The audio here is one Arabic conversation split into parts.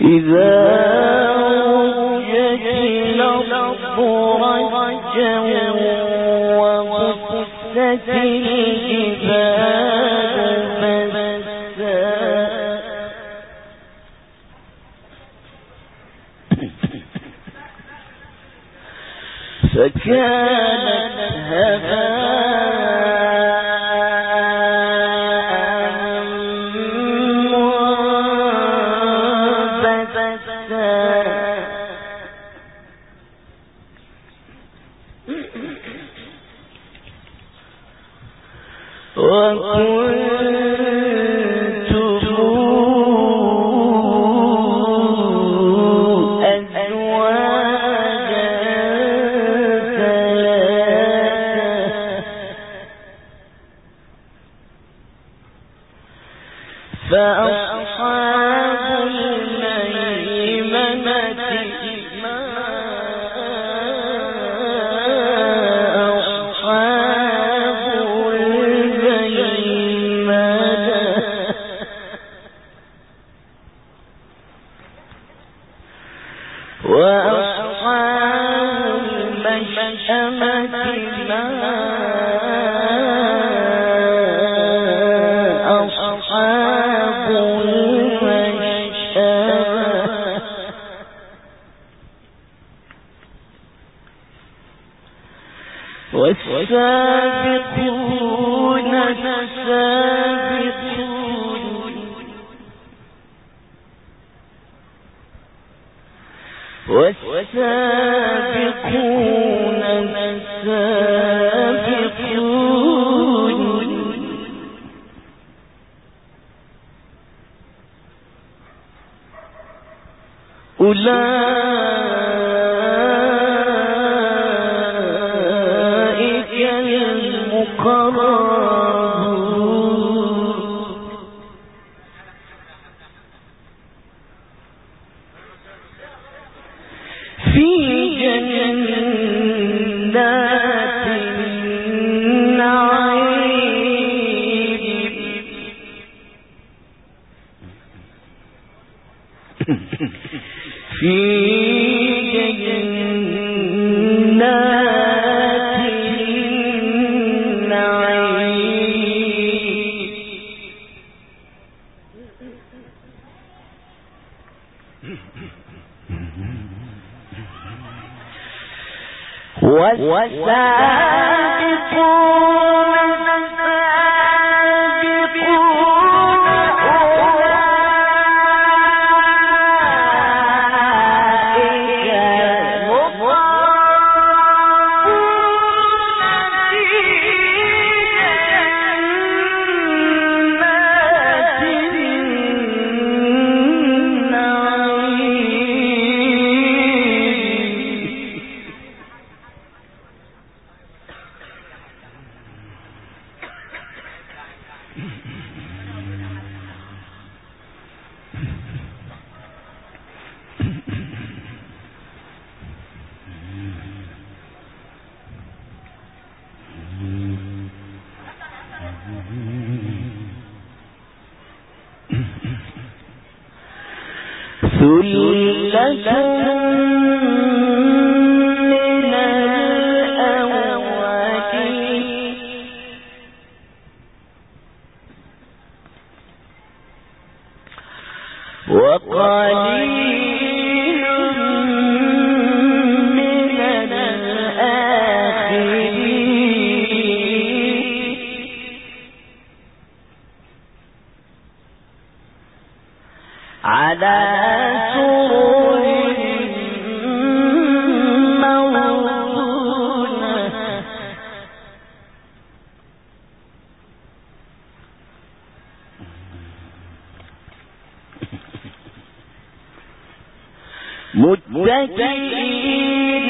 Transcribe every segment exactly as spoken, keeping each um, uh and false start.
متكئين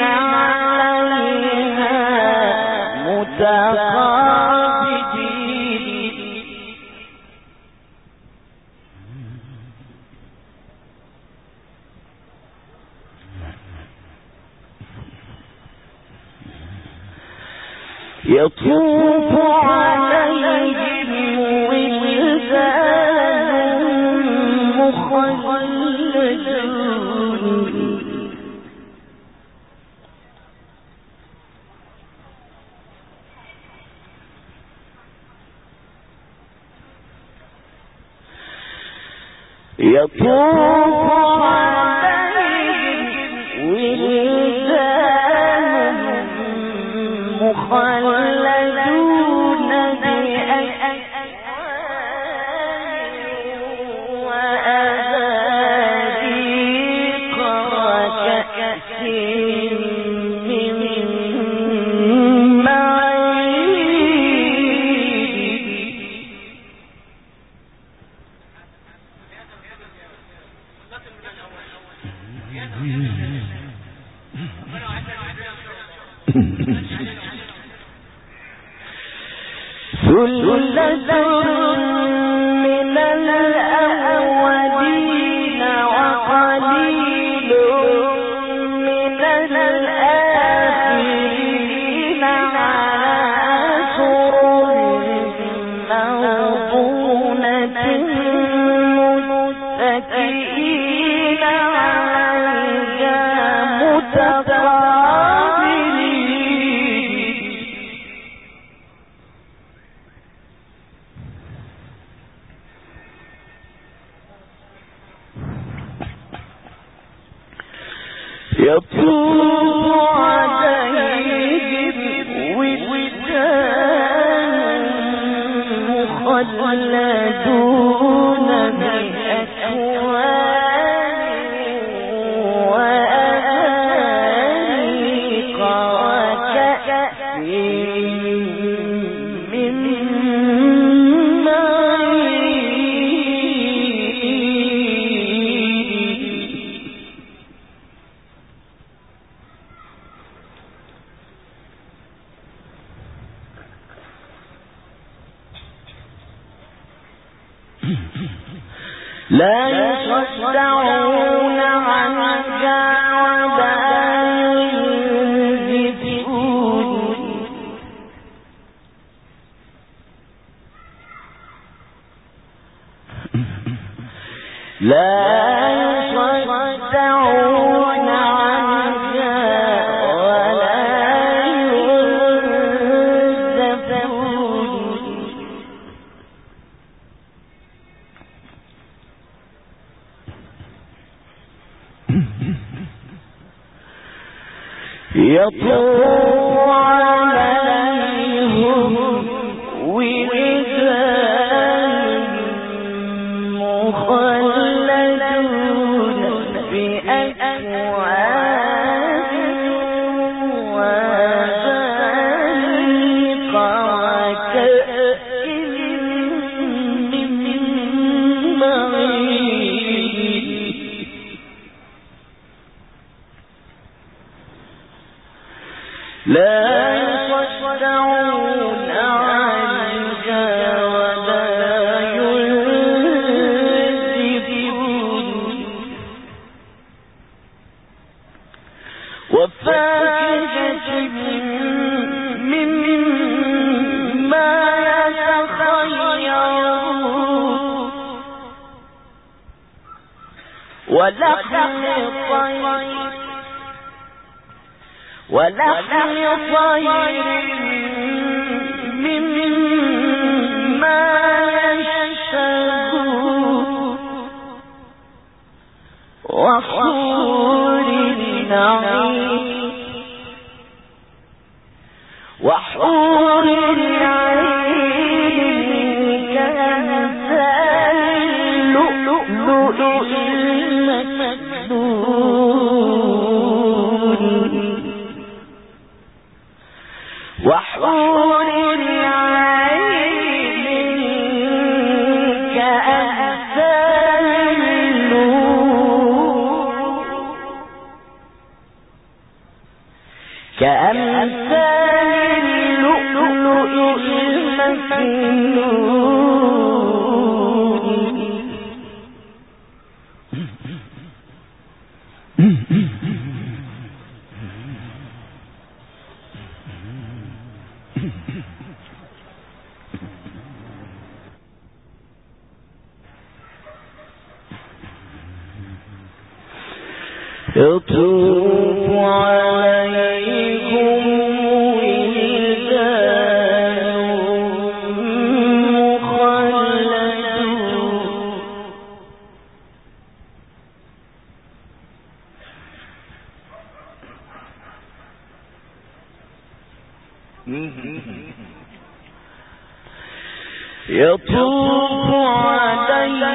عليها متقابلين يطوف عليهم ولدان مخلدون يطوف عليهم ولدان مخلدون بأكواب وأباريق وكأس من ثلة من الأولين وقليل من الآخرين على سرر موضونة متكئين عليها متقابلين يطوف عليهم ولدان مخلدون بأكواب وأباريق وكأس من لا يصدعون عنها ولا ينزفون لا يصدعون عنها ولا ينزفون يطوف عليهم ولدان مخلدون بأكواب وأباريق وكأس من معين لا يصدعون عنها ولا ينزفون وفاكهة مما يتخيرون ولحم طير ولحم طير مما يشتهون وحور العين وحور العين كأمثال اللؤلؤ المكنون وحور العين كأمثال اللؤلؤ كأمثال اللؤلؤ المكنون يطوف عليكم ولدان مخلدون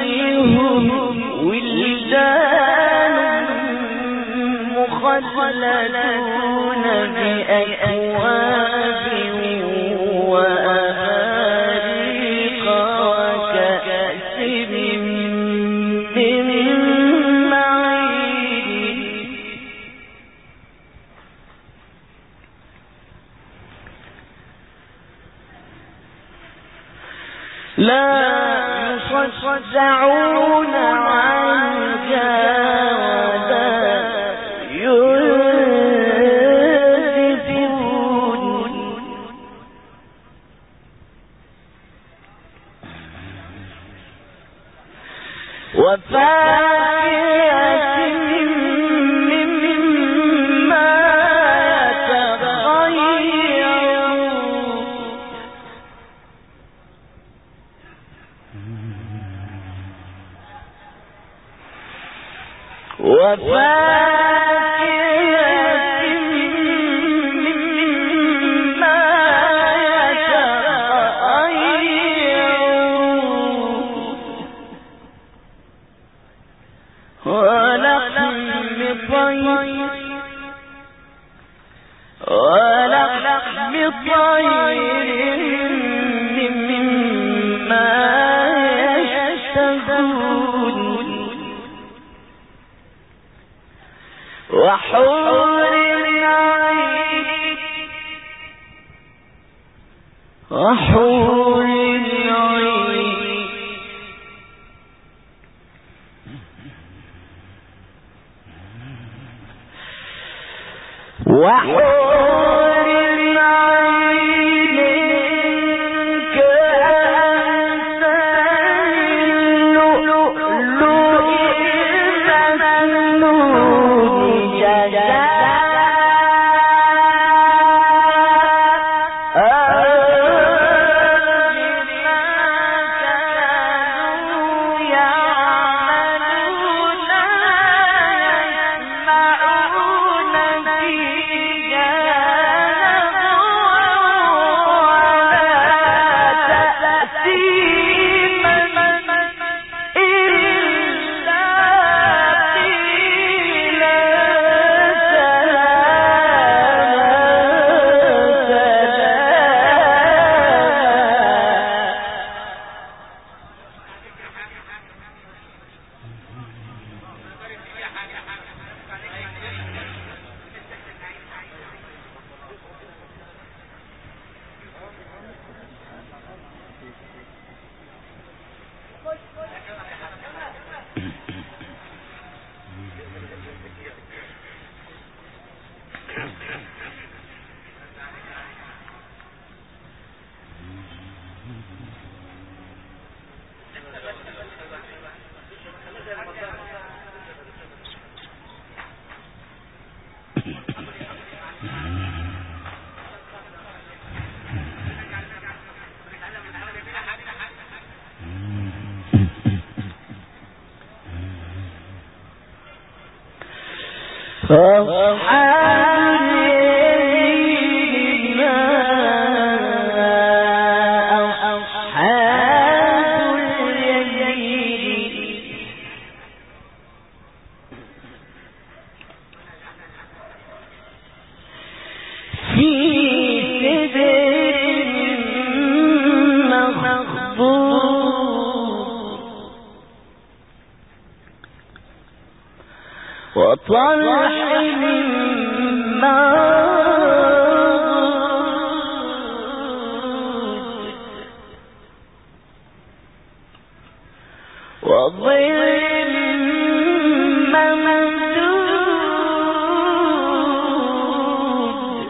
عليهم ولدان مخلدون بأكواب وأباريق وكأس من معين لا يصدعون عنها ولا ينزفون وفاكهة مما يتخيرون وفاكهة مما يتخيرون ولحم طير ولحم طير مما يشتهون وحور العين وحور العين وحور العين كأمثال اللؤلؤ المكنون أصحاب اليمين ما أصحاب اليمين في سدر مخضود وطلح منضود وظل ممدود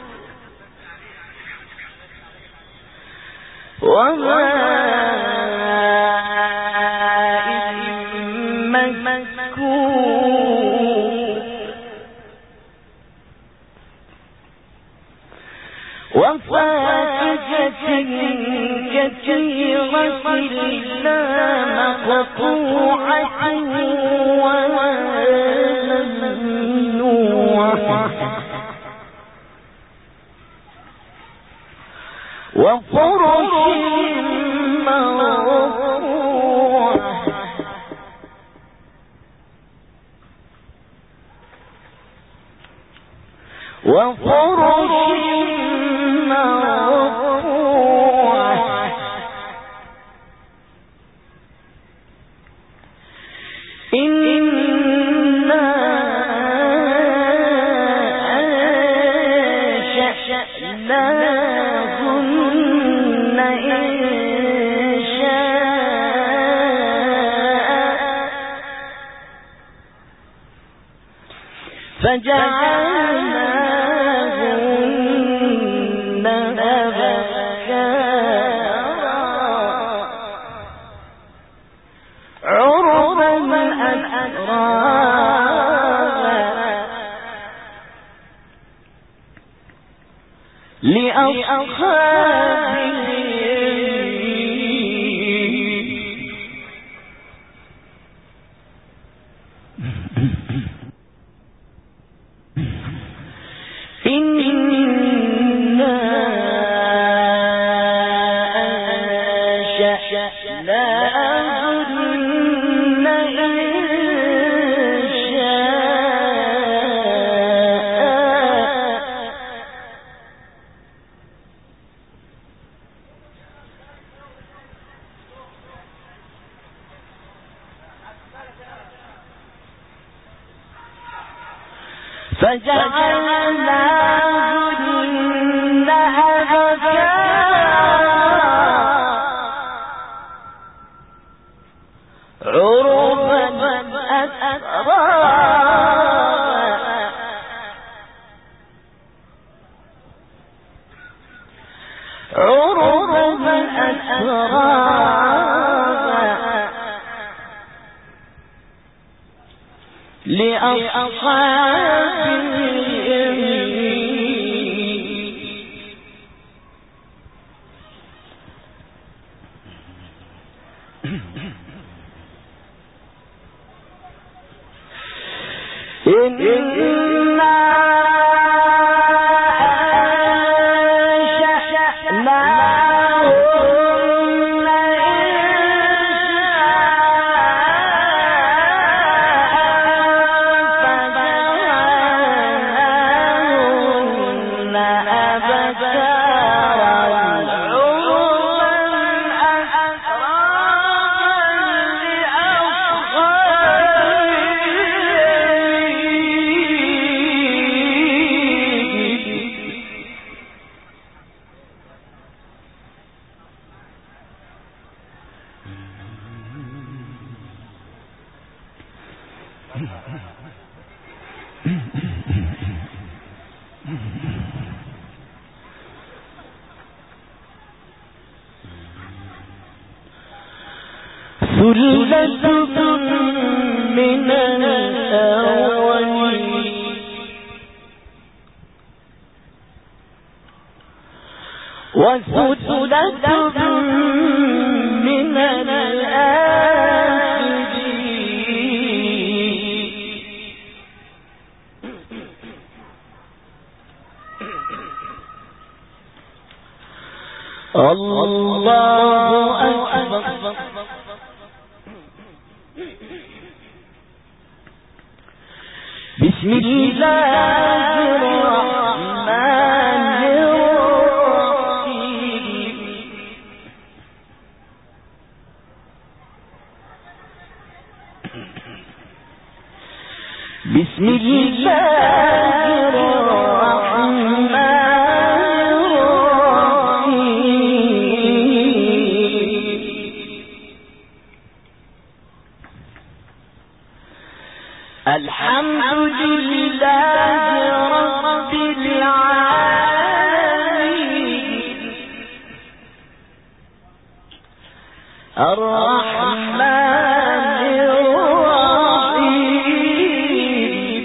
وماء مسكوب وفاكهة كثيرة لا مقطوعة ولا ممنوعة وفرش مرفوعة فجعلناهن أبكارا عربا أترابا لأصحاب فجعلناهن أبكارا عربا أترابا عربا أترابا لأصحاب إنا أنشأناهن إنشاء فجعلناهن أبكارا عربا ثلة من الأولين وثلة من الآخرين الله أكبر. بسم الله الرحمن الرحيم. بسم الله الرحمن الحمد لله رب العالمين الرحمن الرحيم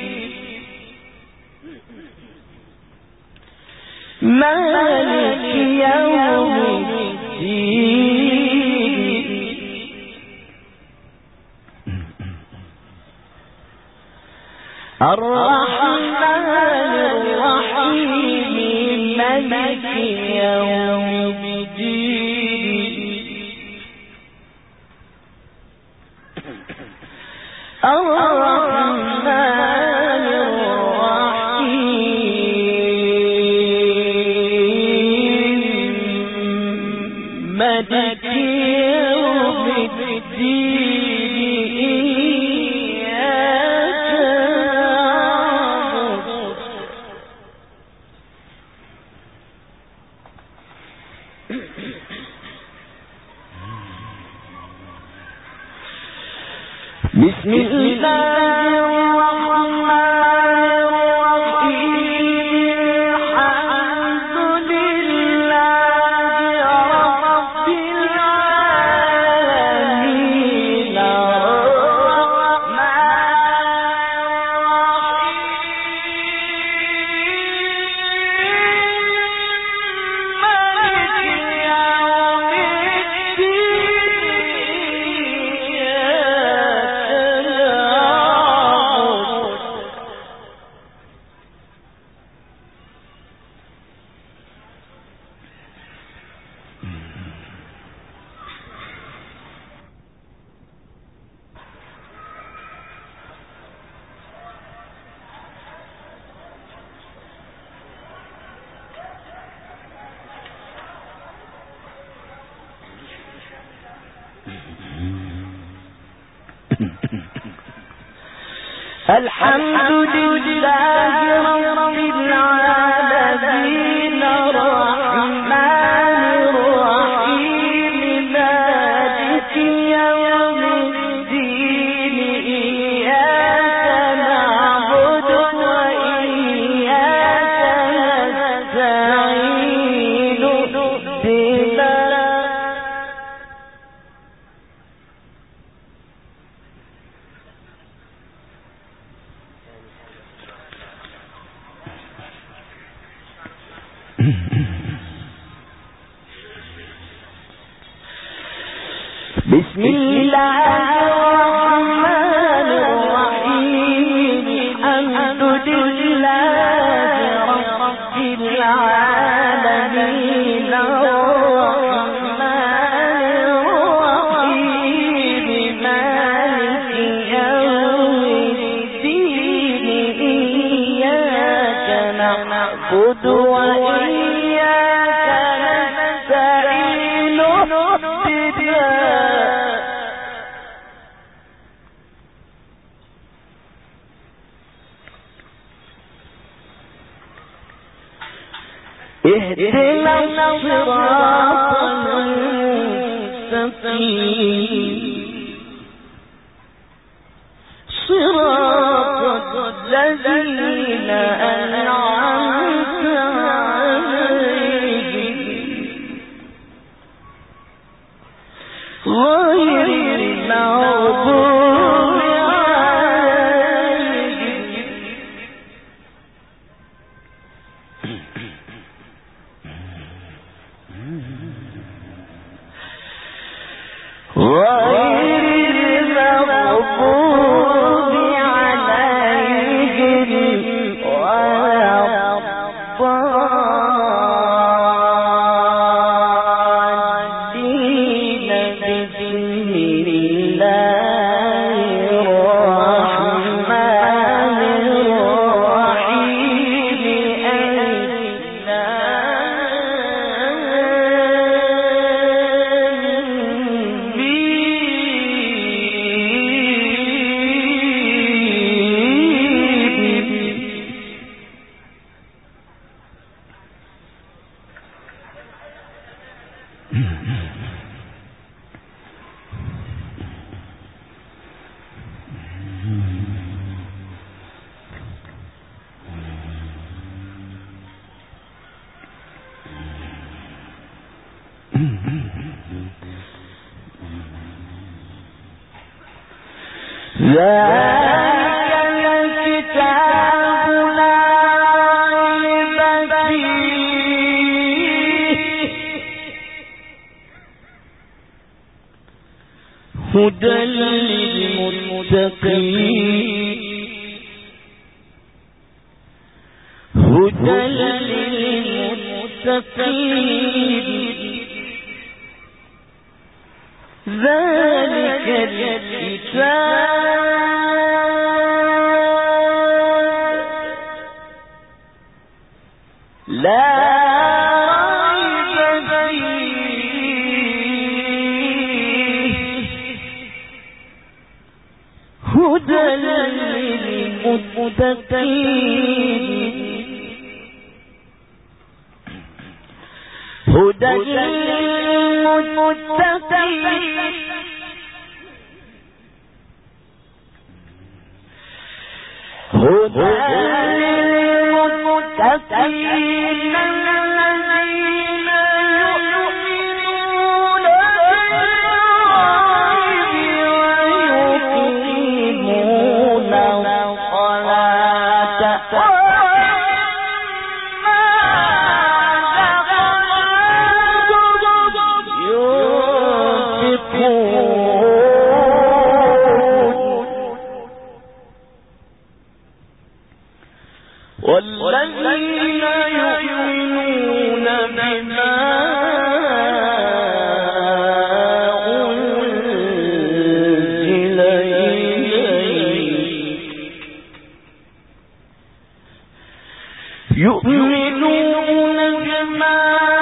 مالك يوم الدين الرحمن الرحيم مالك يوم الدين الرحمن الرحيم بسم الله الرحمن الرحيم الحمد لله رب العالمين الحمد لله رب العالمين الرحمن الرحيم مالك يوم الدين إياك نعبد وإياك نستعين بسم الله الرحمن الرحيم الحمد لله رب العالمين الرحمن الرحيم مالك يوم الدين إياك نعبد وإياك نستعين اهدنا الصراط المستقيم صراط الذين أنعمت عليهم غير المغضوب عليهم ذلك الكتاب لا ريب فيه هدى للمتقين هدى للمتقين ذلك الكتاب لا ريب فيه هدى للمتقين هدى للمتقين هدى للمتقين الذين يؤمنون بالغيب ويقيمون الصلاة والذين يؤمنون بما أنزل إليك يؤمنون بما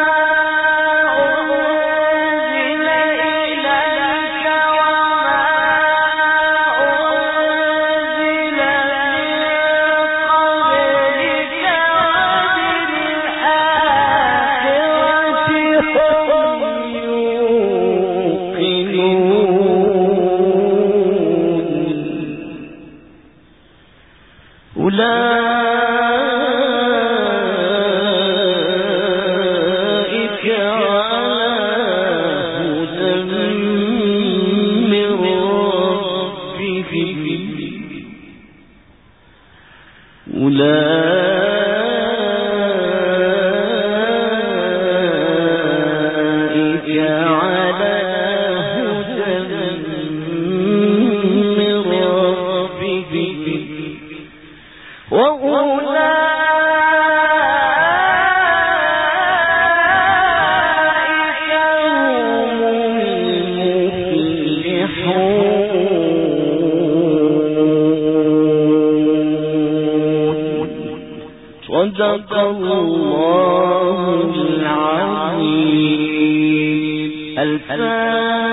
أولئك على هدى من ربهم أولئك على هدى من ربهم وأولئك هم المفلحون صدق الله العظيم. الفاتحة.